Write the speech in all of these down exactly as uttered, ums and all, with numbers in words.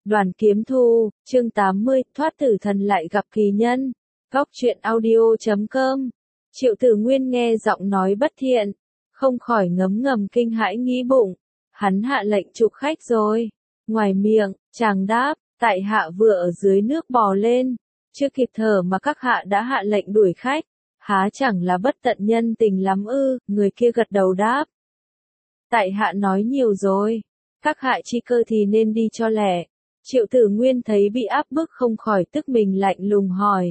Đoàn Kiếm Thu, chương tám mươi, thoát tử thần lại gặp kỳ nhân. Góc truyện audio chấm com. Triệu Tử Nguyên nghe giọng nói bất thiện, không khỏi ngấm ngầm kinh hãi nghĩ bụng, hắn hạ lệnh trục khách rồi. Ngoài miệng, chàng đáp, tại hạ vừa ở dưới nước bò lên, chưa kịp thở mà các hạ đã hạ lệnh đuổi khách, há chẳng là bất tận nhân tình lắm ư? Người kia gật đầu đáp, tại hạ nói nhiều rồi, các hạ chi cơ thì nên đi cho lẹ. Triệu Tử Nguyên thấy bị áp bức không khỏi tức mình lạnh lùng hỏi,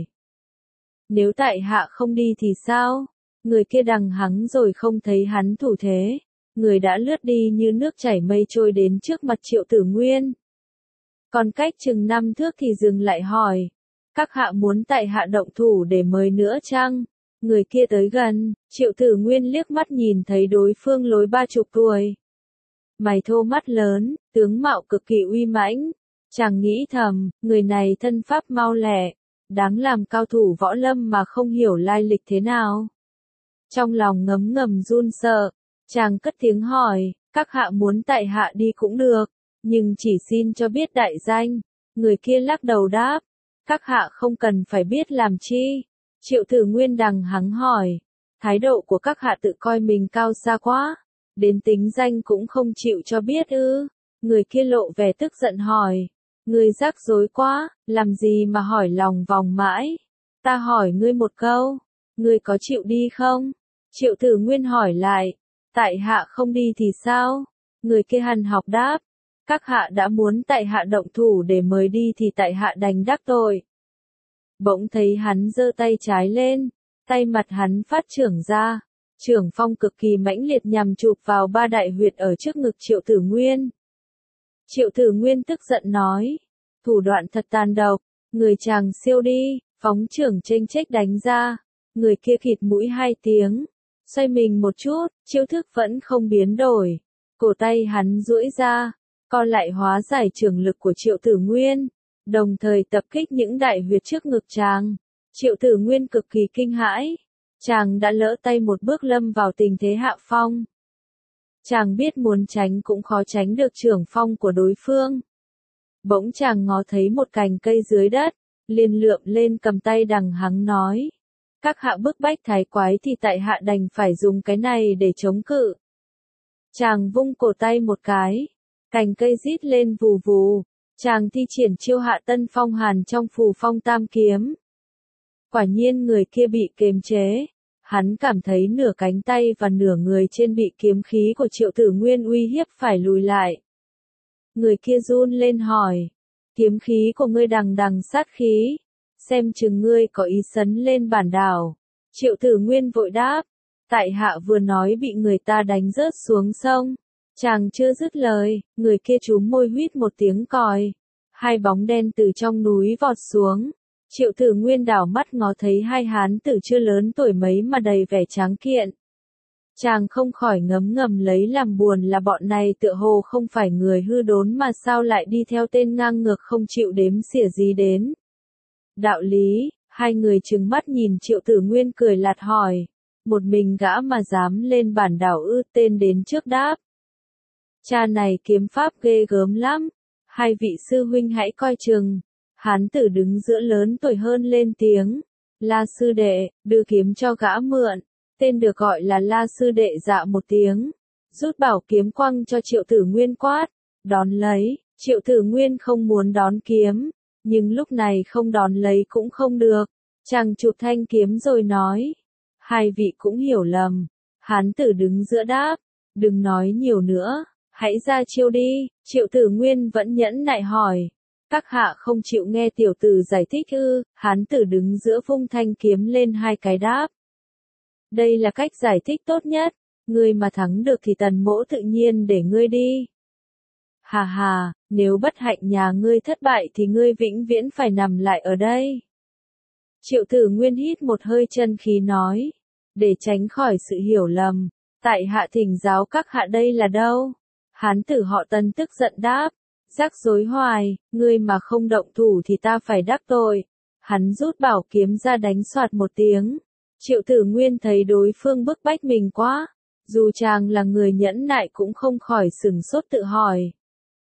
nếu tại hạ không đi thì sao? Người kia đằng hắng rồi không thấy hắn thủ thế, người đã lướt đi như nước chảy mây trôi đến trước mặt Triệu Tử Nguyên. Còn cách chừng năm thước thì dừng lại hỏi, các hạ muốn tại hạ động thủ để mời nữa chăng? Người kia tới gần, Triệu Tử Nguyên liếc mắt nhìn thấy đối phương lối ba chục tuổi. Mày thô mắt lớn, tướng mạo cực kỳ uy mãnh. Chàng nghĩ thầm, người này thân pháp mau lẹ, đáng làm cao thủ võ lâm mà không hiểu lai lịch thế nào. Trong lòng ngấm ngầm run sợ, chàng cất tiếng hỏi, các hạ muốn tại hạ đi cũng được, nhưng chỉ xin cho biết đại danh. Người kia lắc đầu đáp, các hạ không cần phải biết làm chi. Triệu Tử Nguyên đằng hắng hỏi, thái độ của các hạ tự coi mình cao xa quá, đến tính danh cũng không chịu cho biết ư? Người kia lộ vẻ tức giận hỏi, ngươi rắc rối quá, làm gì mà hỏi lòng vòng mãi? Ta hỏi ngươi một câu, ngươi có chịu đi không? Triệu Tử Nguyên hỏi lại, tại hạ không đi thì sao? Người kia hằn học đáp, các hạ đã muốn tại hạ động thủ để mời đi thì tại hạ đành đắc tội. Bỗng thấy hắn giơ tay trái lên, tay mặt hắn phát trưởng ra, trưởng phong cực kỳ mãnh liệt nhằm chụp vào ba đại huyệt ở trước ngực Triệu Tử Nguyên. Triệu Tử Nguyên tức giận nói, thủ đoạn thật tàn độc, người chàng siêu đi, phóng trưởng chênh chếch đánh ra. Người kia khịt mũi hai tiếng, xoay mình một chút, chiêu thức vẫn không biến đổi. Cổ tay hắn duỗi ra, co lại hóa giải trưởng lực của Triệu Tử Nguyên, đồng thời tập kích những đại huyệt trước ngực chàng. Triệu Tử Nguyên cực kỳ kinh hãi, chàng đã lỡ tay một bước lâm vào tình thế hạ phong. Chàng biết muốn tránh cũng khó tránh được trưởng phong của đối phương. Bỗng chàng ngó thấy một cành cây dưới đất, liền lượm lên cầm tay đằng hắng nói, các hạ bức bách thái quái thì tại hạ đành phải dùng cái này để chống cự. Chàng vung cổ tay một cái, cành cây rít lên vù vù, chàng thi triển chiêu hạ tân phong hàn trong phù phong tam kiếm. Quả nhiên người kia bị kiềm chế, hắn cảm thấy nửa cánh tay và nửa người trên bị kiếm khí của Triệu Tử Nguyên uy hiếp phải lùi lại. Người kia run lên hỏi, kiếm khí của ngươi đằng đằng sát khí, xem chừng ngươi có ý sấn lên bản đảo. Triệu Tử Nguyên vội đáp, tại hạ vừa nói bị người ta đánh rớt xuống sông. Chàng chưa dứt lời, người kia chúm môi huýt một tiếng còi, hai bóng đen từ trong núi vọt xuống. Triệu Tử Nguyên đảo mắt ngó thấy hai hán tử chưa lớn tuổi mấy mà đầy vẻ tráng kiện. Chàng không khỏi ngấm ngầm lấy làm buồn là bọn này tựa hồ không phải người hư đốn mà sao lại đi theo tên ngang ngược không chịu đếm xỉa gì đến. Đạo lý, hai người trừng mắt nhìn Triệu Tử Nguyên cười lạt hỏi, một mình gã mà dám lên bản đảo ư? Tên đến trước đáp, cha này kiếm pháp ghê gớm lắm, hai vị sư huynh hãy coi chừng. Hán tử đứng giữa lớn tuổi hơn lên tiếng, La sư đệ, đưa kiếm cho gã mượn. Tên được gọi là La sư đệ dạ một tiếng, rút bảo kiếm quăng cho Triệu Tử Nguyên quát, đón lấy. Triệu Tử Nguyên không muốn đón kiếm, nhưng lúc này không đón lấy cũng không được. Chàng chụp thanh kiếm rồi nói, hai vị cũng hiểu lầm. Hán tử đứng giữa đáp, đừng nói nhiều nữa, hãy ra chiêu đi. Triệu Tử Nguyên vẫn nhẫn nại hỏi, các hạ không chịu nghe tiểu tử giải thích ư? Hán tử đứng giữa vung thanh kiếm lên hai cái đáp, đây là cách giải thích tốt nhất, ngươi mà thắng được thì tần mỗ tự nhiên để ngươi đi. Hà hà, nếu bất hạnh nhà ngươi thất bại thì ngươi vĩnh viễn phải nằm lại ở đây. Triệu Tử Nguyên hít một hơi chân khí nói, để tránh khỏi sự hiểu lầm, tại hạ thỉnh giáo các hạ đây là đâu? Hán tử họ Tần tức giận đáp, rắc rối hoài, ngươi mà không động thủ thì ta phải đắc tội. Hắn rút bảo kiếm ra đánh soạt một tiếng. Triệu Tử Nguyên thấy đối phương bức bách mình quá, dù chàng là người nhẫn nại cũng không khỏi sửng sốt tự hỏi.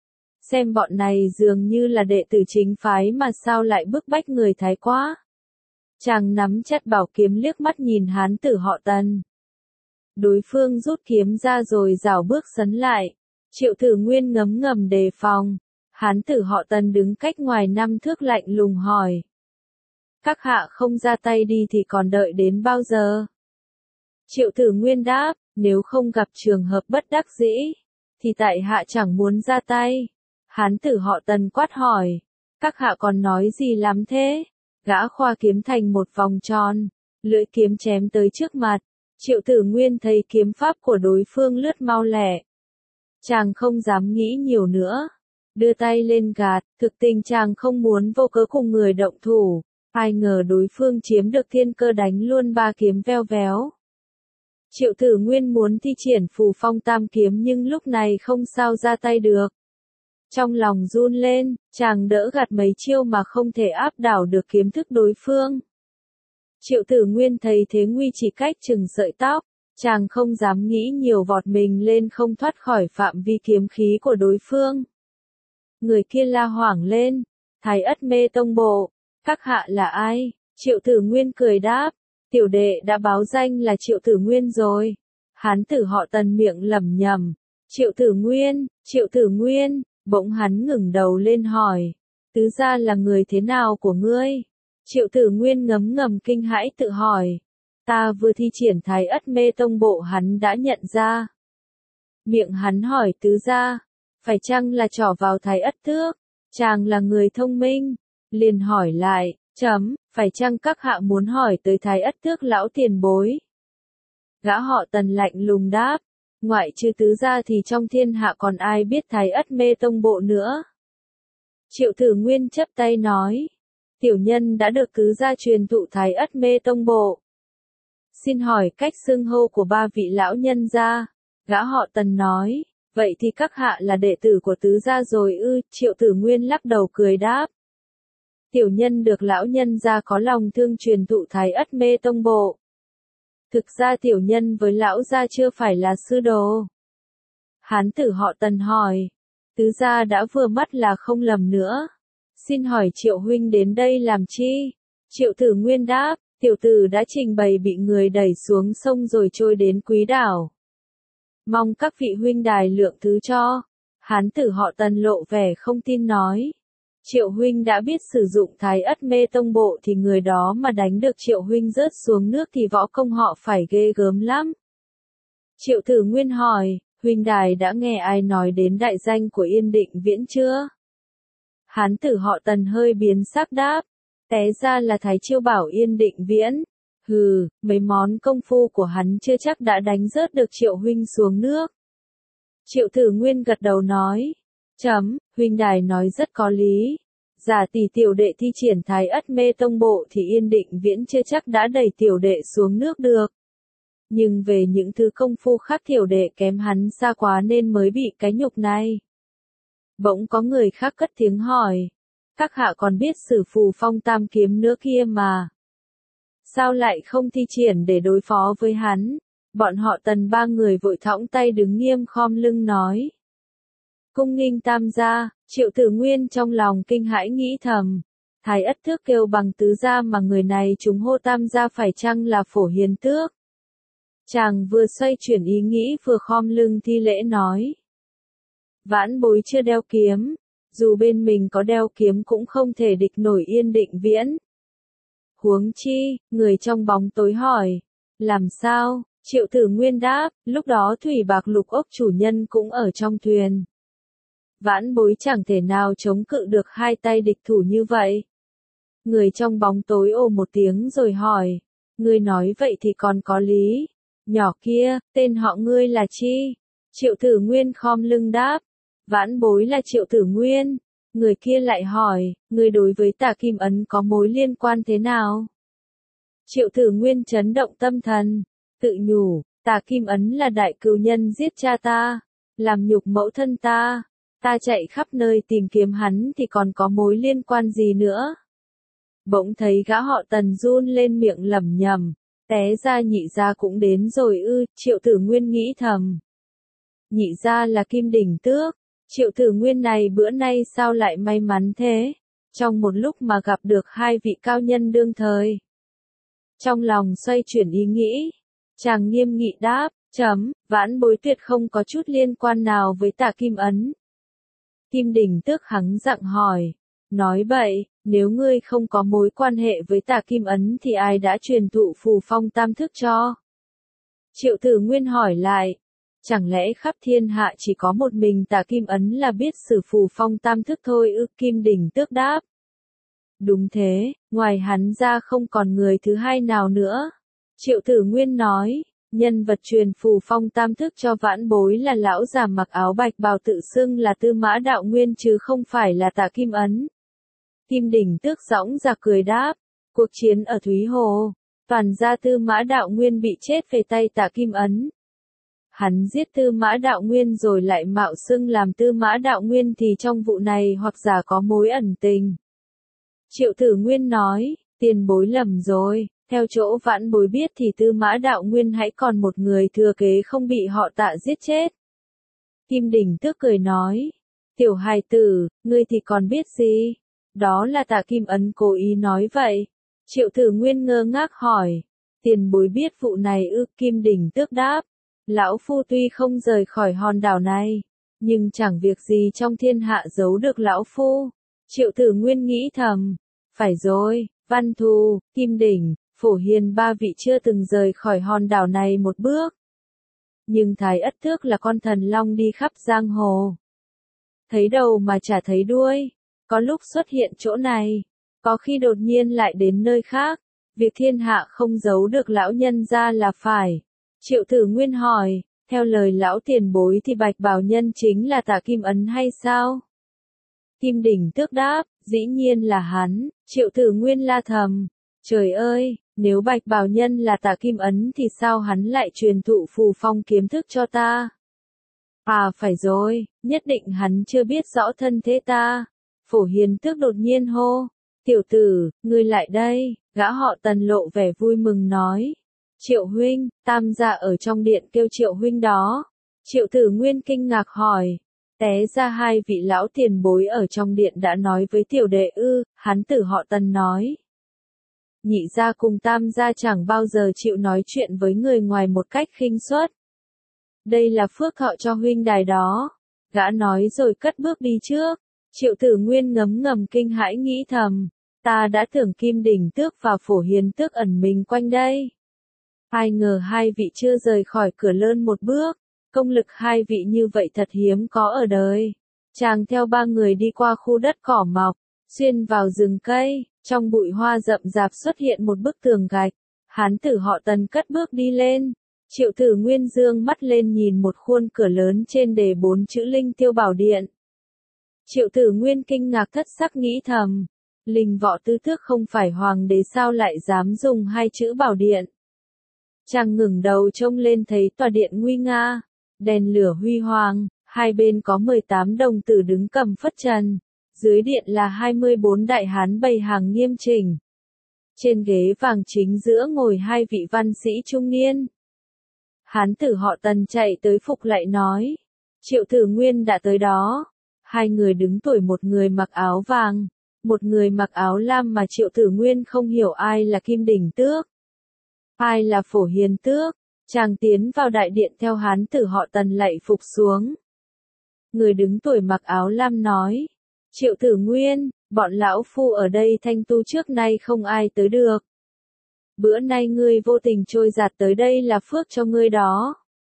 Xem bọn này dường như là đệ tử chính phái mà sao lại bức bách người thái quá. Chàng nắm chặt bảo kiếm liếc mắt nhìn hán tử họ Tần. Đối phương rút kiếm ra rồi rảo bước sấn lại. Triệu Tử Nguyên ngấm ngầm đề phòng. Hán tử họ Tần đứng cách ngoài năm thước lạnh lùng hỏi. Các hạ không ra tay đi thì còn đợi đến bao giờ? Triệu Tử Nguyên đáp, nếu không gặp trường hợp bất đắc dĩ, thì tại hạ chẳng muốn ra tay. Hán tử họ Tần quát hỏi, các hạ còn nói gì lắm thế? Gã khoa kiếm thành một vòng tròn, lưỡi kiếm chém tới trước mặt. Triệu Tử Nguyên thấy kiếm pháp của đối phương lướt mau lẹ. Chàng không dám nghĩ nhiều nữa. Đưa tay lên gạt, thực tình chàng không muốn vô cớ cùng người động thủ. Ai ngờ đối phương chiếm được thiên cơ đánh luôn ba kiếm veo véo. Triệu Tử Nguyên muốn thi triển phù phong tam kiếm nhưng lúc này không sao ra tay được. Trong lòng run lên, chàng đỡ gạt mấy chiêu mà không thể áp đảo được kiếm thức đối phương. Triệu Tử Nguyên thấy thế nguy chỉ cách chừng sợi tóc, chàng không dám nghĩ nhiều vọt mình lên không thoát khỏi phạm vi kiếm khí của đối phương. Người kia la hoảng lên, Thái Ất Mê Tông Bộ, các hạ là ai? Triệu Tử Nguyên cười đáp, tiểu đệ đã báo danh là Triệu Tử Nguyên rồi. Hán tử họ Tần miệng lẩm nhẩm, Triệu Tử Nguyên, Triệu Tử Nguyên, bỗng hắn ngẩng đầu lên hỏi, tứ gia là người thế nào của ngươi? Triệu Tử Nguyên ngấm ngầm kinh hãi tự hỏi, ta vừa thi triển Thái Ất Mê Tông Bộ hắn đã nhận ra. Miệng hắn hỏi tứ gia, phải chăng là trỏ vào Thái Ất Tước? Chàng là người thông minh, liền hỏi lại, chấm, phải chăng các hạ muốn hỏi tới Thái Ất Tước lão tiền bối? Gã họ Tần lạnh lùng đáp, ngoại trừ tứ gia thì trong thiên hạ còn ai biết Thái Ất Mê Tông Bộ nữa? Triệu Tử Nguyên chắp tay nói, tiểu nhân đã được tứ gia truyền thụ Thái Ất Mê Tông Bộ. Xin hỏi cách xưng hô của ba vị lão nhân gia. Gã họ Tần nói, vậy thì các hạ là đệ tử của tứ gia rồi ư? Triệu Tử Nguyên lắc đầu cười đáp, tiểu nhân được lão nhân gia có lòng thương truyền thụ Thái Ất Mê Tông Bộ. Thực ra tiểu nhân với lão gia chưa phải là sư đồ. Hán tử họ Tần hỏi, tứ gia đã vừa mắt là không lầm nữa. Xin hỏi Triệu huynh đến đây làm chi? Triệu Tử Nguyên đáp, tiểu tử đã trình bày bị người đẩy xuống sông rồi trôi đến Quý Đảo. Mong các vị huynh đài lượng thứ cho. Hán tử họ Tần lộ vẻ không tin nói, Triệu huynh đã biết sử dụng Thái Ất Mê Tông Bộ thì người đó mà đánh được Triệu huynh rớt xuống nước thì võ công họ phải ghê gớm lắm. Triệu Tử Nguyên hỏi, huynh đài đã nghe ai nói đến đại danh của Yên Định Viễn chưa? Hán tử họ Tần hơi biến sắc đáp, té ra là Thái Chiêu bảo Yên Định Viễn. Hừ, mấy món công phu của hắn chưa chắc đã đánh rớt được Triệu huynh xuống nước. Triệu Tử Nguyên gật đầu nói, chấm, huynh đài nói rất có lý. Giả tỷ tiểu đệ thi triển Thái Ất Mê Tông Bộ thì Yên Định Viễn chưa chắc đã đẩy tiểu đệ xuống nước được. Nhưng về những thứ công phu khác tiểu đệ kém hắn xa quá nên mới bị cái nhục này. Bỗng có người khác cất tiếng hỏi, các hạ còn biết sử phù phong tam kiếm nữa kia mà. Sao lại không thi triển để đối phó với hắn? Bọn họ Tần ba người vội thõng tay đứng nghiêm khom lưng nói. Cung nghinh tam gia. Triệu Tử Nguyên trong lòng kinh hãi nghĩ thầm, Thái Ất Tước kêu bằng tứ gia mà người này chúng hô tam gia phải chăng là Phổ Hiền Tước? Chàng vừa xoay chuyển ý nghĩ vừa khom lưng thi lễ nói, vãn bối chưa đeo kiếm, dù bên mình có đeo kiếm cũng không thể địch nổi Yên Định Viễn. Huống chi, người trong bóng tối hỏi, làm sao? Triệu Tử Nguyên đáp, lúc đó Thủy Bạc Lục Ốc chủ nhân cũng ở trong thuyền. Vãn bối chẳng thể nào chống cự được hai tay địch thủ như vậy. Người trong bóng tối ồ một tiếng rồi hỏi, ngươi nói vậy thì còn có lý. Nhỏ kia, tên họ ngươi là chi? Triệu Tử Nguyên khom lưng đáp, vãn bối là Triệu Tử Nguyên. Người kia lại hỏi, ngươi đối với Tà Kim Ấn có mối liên quan thế nào? Triệu Tử Nguyên chấn động tâm thần, tự nhủ, Tà Kim Ấn là đại cừu nhân giết cha ta, làm nhục mẫu thân ta. Ta chạy khắp nơi tìm kiếm hắn thì còn có mối liên quan gì nữa? Bỗng thấy gã họ Tần run lên miệng lẩm nhẩm, té ra nhị gia cũng đến rồi ư? Triệu Tử Nguyên nghĩ thầm. Nhị gia là Kim Đỉnh Tước, Triệu Tử Nguyên này bữa nay sao lại may mắn thế, trong một lúc mà gặp được hai vị cao nhân đương thời. Trong lòng xoay chuyển ý nghĩ, chàng nghiêm nghị đáp, chấm, vãn bối tuyệt không có chút liên quan nào với Tả Kim Ấn. Kim Đình Tước hắng giọng hỏi, nói bậy, nếu ngươi không có mối quan hệ với Tả Kim Ấn thì ai đã truyền thụ phù phong tam thức cho? Triệu Tử Nguyên hỏi lại, chẳng lẽ khắp thiên hạ chỉ có một mình Tả Kim Ấn là biết sử phù phong tam thức thôi ư? Kim Đình Tước đáp. Đúng thế, ngoài hắn ra không còn người thứ hai nào nữa. Triệu Tử Nguyên nói, nhân vật truyền phù phong tam thức cho vãn bối là lão già mặc áo bạch bào tự xưng là Tư Mã Đạo Nguyên chứ không phải là Tả Kim Ấn. Kim Đình Tước giõng ra cười đáp, cuộc chiến ở Thúy Hồ, toàn gia Tư Mã Đạo Nguyên bị chết về tay Tả Kim Ấn. Hắn giết Tư Mã Đạo Nguyên rồi lại mạo xưng làm Tư Mã Đạo Nguyên thì trong vụ này hoặc giả có mối ẩn tình. Triệu Tử Nguyên nói, tiền bối lầm rồi, theo chỗ vãn bối biết thì Tư Mã Đạo Nguyên hãy còn một người thừa kế không bị họ Tạ giết chết. Kim Đình Tước cười nói, tiểu hài tử, ngươi thì còn biết gì? Đó là Tả Kim Ấn cố ý nói vậy. Triệu Tử Nguyên ngơ ngác hỏi, tiền bối biết vụ này ư? Kim Đình Tước đáp, lão phu tuy không rời khỏi hòn đảo này, nhưng chẳng việc gì trong thiên hạ giấu được lão phu. Triệu Tử Nguyên nghĩ thầm, phải rồi, Văn Thù, Kim Đình, Phổ Hiền ba vị chưa từng rời khỏi hòn đảo này một bước. Nhưng Thái Ất Thước là con thần long đi khắp giang hồ. Thấy đầu mà chả thấy đuôi, có lúc xuất hiện chỗ này, có khi đột nhiên lại đến nơi khác, việc thiên hạ không giấu được lão nhân ra là phải. Triệu Tử Nguyên hỏi, theo lời lão tiền bối thì Bạch Bào Nhân chính là Tả Kim Ấn hay sao? Kim Đình Tước đáp, dĩ nhiên là hắn. Triệu Tử Nguyên la thầm, trời ơi, nếu Bạch Bào Nhân là Tả Kim Ấn thì sao hắn lại truyền thụ phù phong kiếm thức cho ta? À phải rồi, nhất định hắn chưa biết rõ thân thế ta. Phổ Hiền Tước đột nhiên hô, tiểu tử, ngươi lại đây, gã họ Tần lộ vẻ vui mừng nói. Triệu huynh, tam gia ở trong điện kêu Triệu huynh đó. Triệu Tử Nguyên kinh ngạc hỏi, té ra hai vị lão tiền bối ở trong điện đã nói với tiểu đệ ư? Hán tử họ Tần nói. Nhị gia cùng tam gia chẳng bao giờ chịu nói chuyện với người ngoài một cách khinh suất. Đây là phước thọ cho huynh đài đó. Gã nói rồi cất bước đi trước. Triệu Tử Nguyên ngấm ngầm kinh hãi nghĩ thầm, ta đã tưởng Kim Đình Tước và Phổ Hiền Tước ẩn mình quanh đây. Ai ngờ hai vị chưa rời khỏi cửa lớn một bước, công lực hai vị như vậy thật hiếm có ở đời. Chàng theo ba người đi qua khu đất cỏ mọc, xuyên vào rừng cây, trong bụi hoa rậm rạp xuất hiện một bức tường gạch. Hán tử họ Tần cất bước đi lên. Triệu Tử Nguyên dương mắt lên nhìn một khuôn cửa lớn trên đề bốn chữ Linh Tiêu Bảo Điện. Triệu Tử Nguyên kinh ngạc thất sắc nghĩ thầm, Linh Võ Tư Tước không phải hoàng đế sao lại dám dùng hai chữ bảo điện. Chàng ngẩng đầu trông lên thấy tòa điện nguy nga, đèn lửa huy hoàng, hai bên có mười tám đồng tử đứng cầm phất trần, dưới điện là hai mươi bốn đại hán bày hàng nghiêm chỉnh. Trên ghế vàng chính giữa ngồi hai vị văn sĩ trung niên. Hán tử họ Tần chạy tới phục lại nói, Triệu Tử Nguyên đã tới đó. Hai người đứng tuổi, một người mặc áo vàng, một người mặc áo lam, mà Triệu Tử Nguyên không hiểu ai là Kim Đình Tước, ai là Phổ Hiền Tước. Chàng tiến vào đại điện theo hán tử họ Tần lạy phục xuống. Người đứng tuổi mặc áo lam nói, Triệu Tử Nguyên, bọn lão phu ở đây thanh tu trước nay không ai tới được. Bữa nay ngươi vô tình trôi giạt tới đây là phước cho ngươi đó.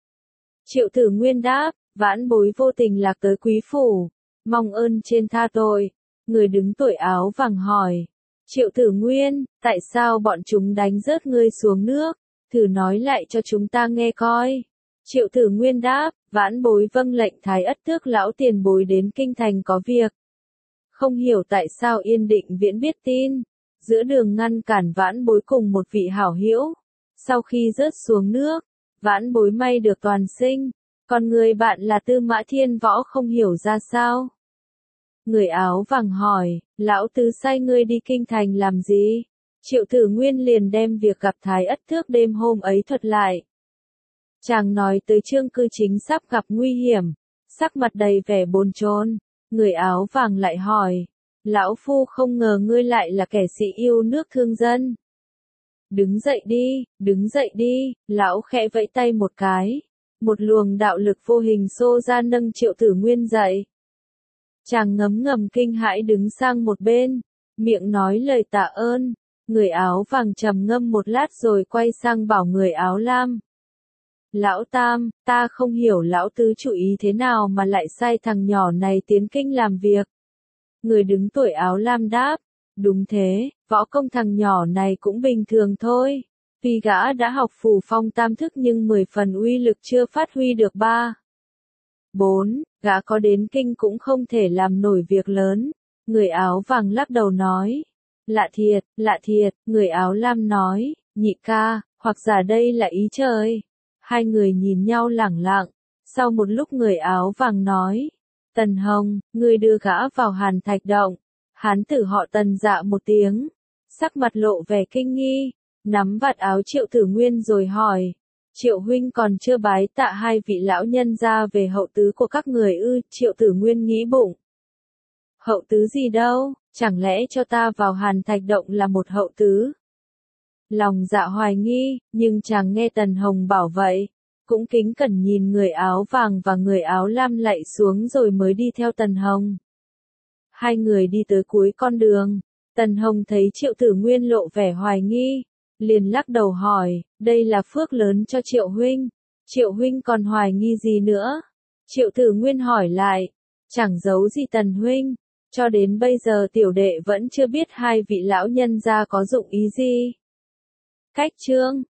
Triệu Tử Nguyên đáp, vãn bối vô tình lạc tới quý phủ, mong ơn trên tha tội. Người đứng tuổi áo vàng hỏi, Triệu Tử Nguyên, tại sao bọn chúng đánh rớt ngươi xuống nước? Thử nói lại cho chúng ta nghe coi. Triệu Tử Nguyên đáp, vãn bối vâng lệnh Thái Ất Tước lão tiền bối đến kinh thành có việc. Không hiểu tại sao Yên Định Viễn biết tin, giữa đường ngăn cản vãn bối cùng một vị hảo hữu. Sau khi rớt xuống nước, vãn bối may được toàn sinh, còn người bạn là Tư Mã Thiên Võ không hiểu ra sao. Người áo vàng hỏi, lão tứ sai ngươi đi kinh thành làm gì? Triệu Tử Nguyên liền đem việc gặp Thái Ất Tước đêm hôm ấy thuật lại. Chàng nói tới Trương Cư Chính sắp gặp nguy hiểm, sắc mặt đầy vẻ bồn chồn. Người áo vàng lại hỏi, lão phu không ngờ ngươi lại là kẻ sĩ yêu nước thương dân. Đứng dậy đi, đứng dậy đi, lão khẽ vẫy tay một cái. Một luồng đạo lực vô hình xô ra nâng Triệu Tử Nguyên dậy. Chàng ngấm ngầm kinh hãi đứng sang một bên, miệng nói lời tạ ơn. Người áo vàng trầm ngâm một lát rồi quay sang bảo người áo lam. Lão Tam, ta không hiểu lão tứ chủ ý thế nào mà lại sai thằng nhỏ này tiến kinh làm việc. Người đứng tuổi áo lam đáp, đúng thế, võ công thằng nhỏ này cũng bình thường thôi. Tuy gã đã học phù phong tam thức nhưng mười phần uy lực chưa phát huy được ba. Bốn, gã có đến kinh cũng không thể làm nổi việc lớn. Người áo vàng lắc đầu nói. Lạ thiệt, lạ thiệt, người áo lam nói, nhị ca, hoặc giả đây là ý trời. Hai người nhìn nhau lẳng lặng, sau một lúc người áo vàng nói. Tần Hồng, ngươi đưa gã vào Hàn Thạch Động. Hán tử họ Tần dạ một tiếng, sắc mặt lộ vẻ kinh nghi, nắm vạt áo Triệu Tử Nguyên rồi hỏi. Triệu huynh còn chưa bái tạ hai vị lão nhân ra về hậu tứ của các người ư? Triệu Tử Nguyên nghĩ bụng. Hậu tứ gì đâu, chẳng lẽ cho ta vào Hàn Thạch Động là một hậu tứ? Lòng dạ hoài nghi, nhưng chàng nghe Tần Hồng bảo vậy, cũng kính cẩn nhìn người áo vàng và người áo lam lạy xuống rồi mới đi theo Tần Hồng. Hai người đi tới cuối con đường, Tần Hồng thấy Triệu Tử Nguyên lộ vẻ hoài nghi, liền lắc đầu hỏi, đây là phước lớn cho Triệu huynh, Triệu huynh còn hoài nghi gì nữa? Triệu Tử Nguyên hỏi lại, chẳng giấu gì Tần huynh, cho đến bây giờ tiểu đệ vẫn chưa biết hai vị lão nhân gia có dụng ý gì. Cách chương